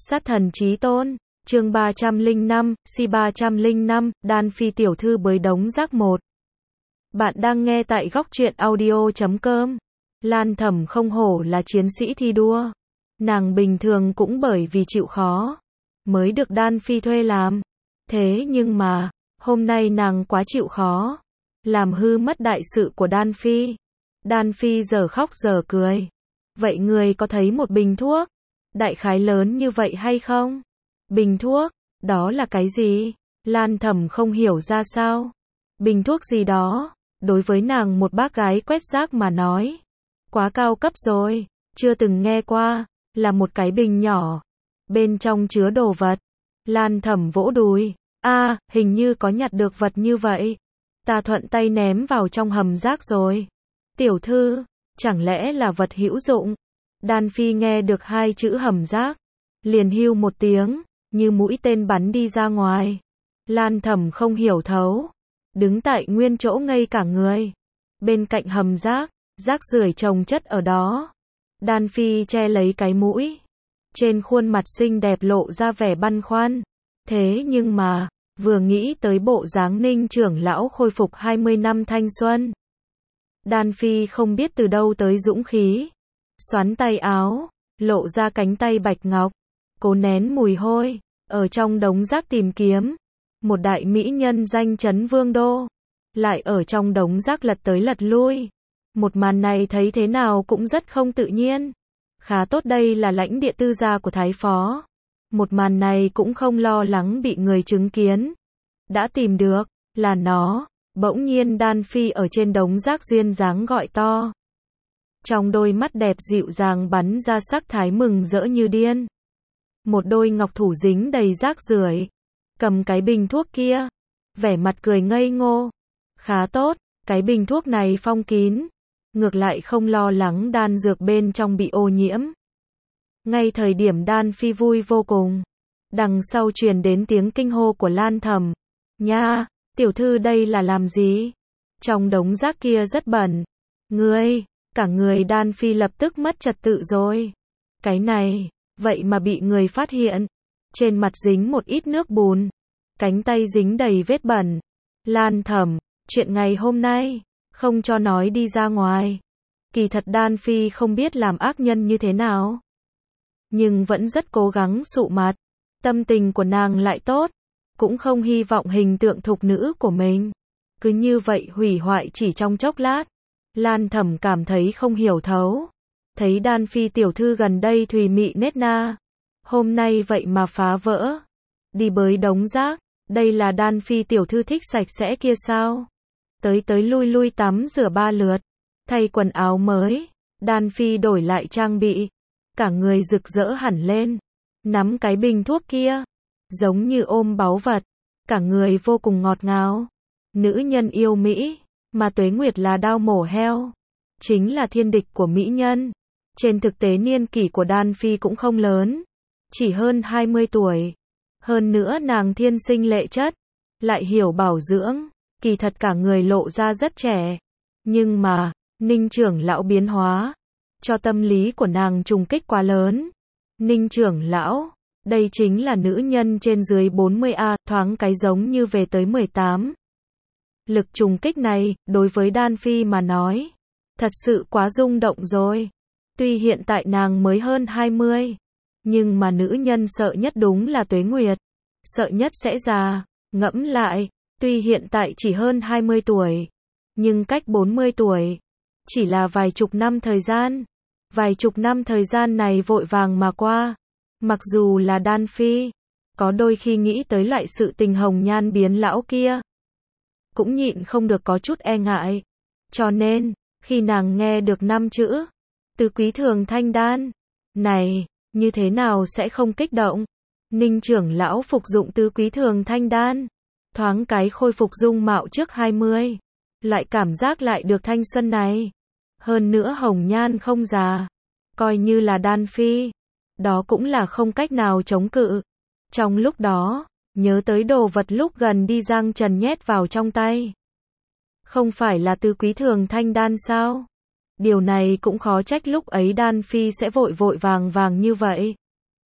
Sát thần chí tôn, chương 305, Si 305, Đan Phi tiểu thư bới đống rác 1. Bạn đang nghe tại góc truyện audio.com. Lan Thẩm không hổ là chiến sĩ thi đua. Nàng bình thường cũng bởi vì chịu khó, mới được Đan Phi thuê làm. Thế nhưng mà, hôm nay nàng quá chịu khó, làm hư mất đại sự của Đan Phi. Đan Phi giờ khóc giờ cười. Vậy người có thấy một bình thuốc, đại khái lớn như vậy hay không? Bình thuốc, đó là cái gì? Lan Thẩm không hiểu ra sao. Bình thuốc gì đó, đối với nàng một bác gái quét rác mà nói. Quá cao cấp rồi, chưa từng nghe qua, là một cái bình nhỏ. Bên trong chứa đồ vật. Lan Thẩm vỗ đùi. Hình như có nhặt được vật như vậy. Ta thuận tay ném vào trong hầm rác rồi. Tiểu thư, chẳng lẽ là vật hữu dụng? Đan Phi nghe được hai chữ hầm rác, liền hưu một tiếng, như mũi tên bắn đi ra ngoài. Lan Thẩm không hiểu thấu, đứng tại nguyên chỗ ngây cả người. Bên cạnh hầm rác, rác rưởi chồng chất ở đó. Đan Phi che lấy cái mũi, trên khuôn mặt xinh đẹp lộ ra vẻ băn khoăn. Thế nhưng mà, vừa nghĩ tới bộ dáng Ninh trưởng lão khôi phục 20 năm thanh xuân, Đan Phi không biết từ đâu tới dũng khí, xoắn tay áo, lộ ra cánh tay bạch ngọc, cố nén mùi hôi, ở trong đống rác tìm kiếm một đại mỹ nhân danh chấn vương đô, lại ở trong đống rác lật tới lật lui. Một màn này thấy thế nào cũng rất không tự nhiên. Khá tốt đây là lãnh địa tư gia của thái phó. Một màn này cũng không lo lắng bị người chứng kiến. Đã tìm được, là nó. Bỗng nhiên Đan Phi ở trên đống rác duyên dáng gọi to. Trong đôi mắt đẹp dịu dàng bắn ra sắc thái mừng rỡ như điên. Một đôi ngọc thủ dính đầy rác rưởi, cầm cái bình thuốc kia, vẻ mặt cười ngây ngô. Khá tốt, cái bình thuốc này phong kín, ngược lại không lo lắng đan dược bên trong bị ô nhiễm. Ngay thời điểm Đan Phi vui vô cùng, đằng sau truyền đến tiếng kinh hô của Lan Thẩm. Nha, tiểu thư đây là làm gì? Trong đống rác kia rất bẩn. Cả người Đan Phi lập tức mất trật tự rồi. Cái này, vậy mà bị người phát hiện. Trên mặt dính một ít nước bùn, cánh tay dính đầy vết bẩn. Lan Thẩm, chuyện ngày hôm nay, không cho nói đi ra ngoài. Kỳ thật Đan Phi không biết làm ác nhân như thế nào, nhưng vẫn rất cố gắng sụ mặt. Tâm tình của nàng lại tốt, cũng không hy vọng hình tượng thục nữ của mình cứ như vậy hủy hoại chỉ trong chốc lát. Lan Thẩm cảm thấy không hiểu thấu. Thấy Đan Phi tiểu thư gần đây thùy mị nết na, hôm nay vậy mà phá vỡ, đi bới đống rác. Đây là Đan Phi tiểu thư thích sạch sẽ kia sao? Tới lui lui tắm rửa 3 lượt, thay quần áo mới, Đan Phi đổi lại trang bị, cả người rực rỡ hẳn lên, nắm cái bình thuốc kia, giống như ôm báu vật, cả người vô cùng ngọt ngào. Nữ nhân yêu mỹ, mà Tuế Nguyệt là đao mổ heo, chính là thiên địch của mỹ nhân. Trên thực tế niên kỷ của Đan Phi cũng không lớn, chỉ hơn 20 tuổi. Hơn nữa nàng thiên sinh lệ chất, lại hiểu bảo dưỡng, kỳ thật cả người lộ ra rất trẻ. Nhưng mà, Ninh trưởng lão biến hóa, cho tâm lý của nàng trùng kích quá lớn. Ninh trưởng lão, đây chính là nữ nhân trên dưới 40A, thoáng cái giống như về tới 18. Lực trùng kích này, đối với Đan Phi mà nói, thật sự quá rung động rồi. Tuy hiện tại nàng mới hơn 20, nhưng mà nữ nhân sợ nhất đúng là Tuế Nguyệt. Sợ nhất sẽ già. Ngẫm lại, tuy hiện tại chỉ hơn 20 tuổi, nhưng cách 40 tuổi, chỉ là vài chục năm thời gian. Vài chục năm thời gian này vội vàng mà qua. Mặc dù là Đan Phi, có đôi khi nghĩ tới loại sự tình hồng nhan biến lão kia, cũng nhịn không được có chút e ngại. Cho nên, khi nàng nghe được 5 chữ Tứ Quý Thường Thanh Đan này, như thế nào sẽ không kích động. Ninh trưởng lão phục dụng Tứ Quý Thường Thanh Đan, thoáng cái khôi phục dung mạo trước 20. Loại cảm giác lại được thanh xuân này. Hơn nữa hồng nhan không già. Coi như là Đan Phi, đó cũng là không cách nào chống cự. Trong lúc đó, nhớ tới đồ vật lúc gần đi Giang Trần nhét vào trong tay. Không phải là Tứ Quý Thường Thanh Đan sao? Điều này cũng khó trách lúc ấy Đan Phi sẽ vội vàng như vậy.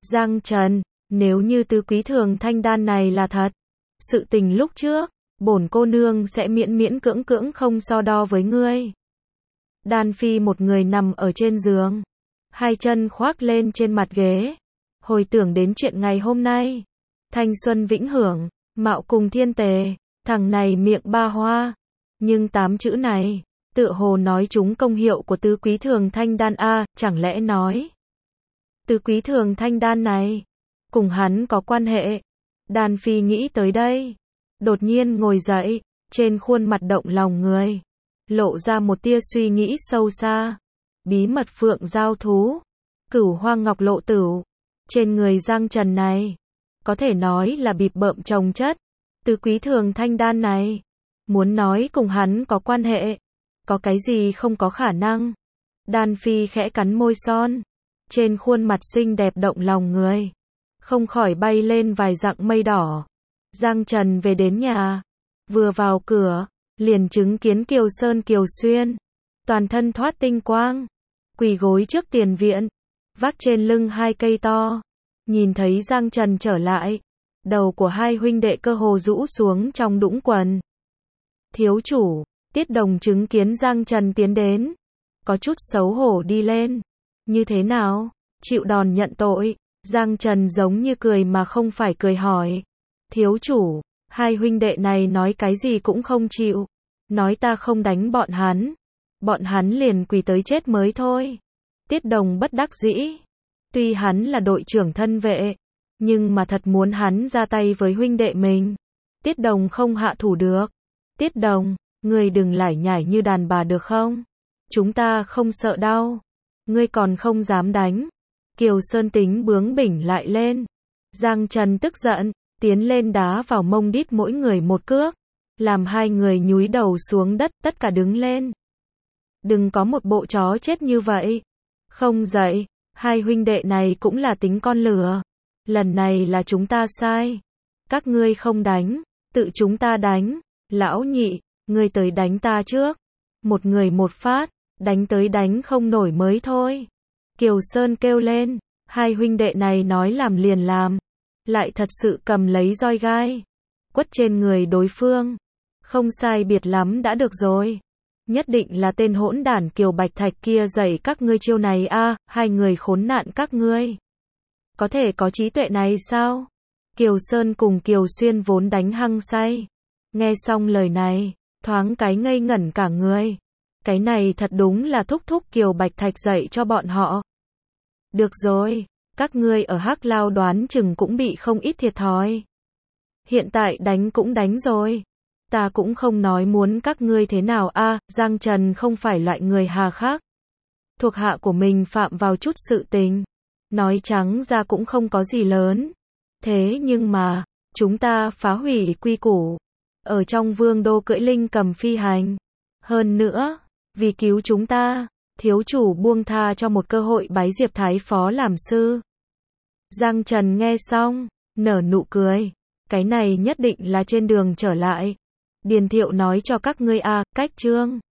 Giang Trần, nếu như tứ quý thường thanh đan này là thật, sự tình lúc trước, bổn cô nương sẽ miễn miễn cưỡng cưỡng không so đo với ngươi. Đan Phi một người nằm ở trên giường, hai chân khoác lên trên mặt ghế, hồi tưởng đến chuyện ngày hôm nay. Thanh xuân vĩnh hưởng, mạo cùng thiên tề, thằng này miệng ba hoa, nhưng 8 chữ này, tựa hồ nói chúng công hiệu của tứ quý thường thanh đan a, chẳng lẽ nói tứ quý thường thanh đan này cùng hắn có quan hệ. Đan Phi nghĩ tới đây, đột nhiên ngồi dậy, trên khuôn mặt động lòng người, lộ ra một tia suy nghĩ sâu xa. Bí mật phượng giao thú, Cửu Hoang Ngọc Lộ Tửu, trên người Giang Trần này, có thể nói là bịp bợm chồng chất. Tứ quý thường thanh đan này, muốn nói cùng hắn có quan hệ, có cái gì không có khả năng. Đan Phi khẽ cắn môi son, trên khuôn mặt xinh đẹp động lòng người, không khỏi bay lên vài dặm mây đỏ. Giang Trần về đến nhà, vừa vào cửa, liền chứng kiến Kiều Sơn Kiều Xuyên, toàn thân thoát tinh quang, quỳ gối trước tiền viện, vác trên lưng 2 cây to. Nhìn thấy Giang Trần trở lại, đầu của hai huynh đệ cơ hồ rũ xuống trong đũng quần. Thiếu chủ, Tiết Đồng chứng kiến Giang Trần tiến đến, có chút xấu hổ đi lên. Như thế nào? Chịu đòn nhận tội. Giang Trần giống như cười mà không phải cười hỏi. Thiếu chủ, hai huynh đệ này nói cái gì cũng không chịu. Nói ta không đánh bọn hắn liền quỳ tới chết mới thôi. Tiết Đồng bất đắc dĩ. Tuy hắn là đội trưởng thân vệ, nhưng mà thật muốn hắn ra tay với huynh đệ mình, Tiết Đồng không hạ thủ được. Tiết Đồng, ngươi đừng lải nhải như đàn bà được không? Chúng ta không sợ đau. Ngươi còn không dám đánh. Kiều Sơn tính bướng bỉnh lại lên. Giang Trần tức giận, tiến lên đá vào mông đít mỗi người một cước, làm hai người nhúi đầu xuống đất, tất cả đứng lên. Đừng có một bộ chó chết như vậy. Không dậy, hai huynh đệ này cũng là tính con lửa. Lần này là chúng ta sai. Các ngươi không đánh, tự chúng ta đánh. Lão nhị, ngươi tới đánh ta trước. Một người một phát, đánh tới đánh không nổi mới thôi. Kiều Sơn kêu lên, hai huynh đệ này nói làm liền làm, lại thật sự cầm lấy roi gai, quất trên người đối phương. Không sai biệt lắm đã được rồi. Nhất định là tên hỗn đản Kiều Bạch Thạch kia dạy các ngươi chiêu này a, hai người khốn nạn các ngươi. Có thể có trí tuệ này sao? Kiều Sơn cùng Kiều Xuyên vốn đánh hăng say. Nghe xong lời này, thoáng cái ngây ngẩn cả người. Cái này thật đúng là thúc thúc Kiều Bạch Thạch dạy cho bọn họ. Được rồi, các ngươi ở Hắc Lao đoán chừng cũng bị không ít thiệt thòi. Hiện tại đánh cũng đánh rồi. Ta cũng không nói muốn các ngươi thế nào a, Giang Trần không phải loại người hà khắc. Thuộc hạ của mình phạm vào chút sự tình, nói trắng ra cũng không có gì lớn. Thế nhưng mà, chúng ta phá hủy quy củ, ở trong vương đô cưỡi linh cầm phi hành. Hơn nữa, vì cứu chúng ta, thiếu chủ buông tha cho một cơ hội bái Diệp Thái Phó làm sư. Giang Trần nghe xong, nở nụ cười. Cái này nhất định là trên đường trở lại. Điền Thiệu nói cho các ngươi a, cách chương.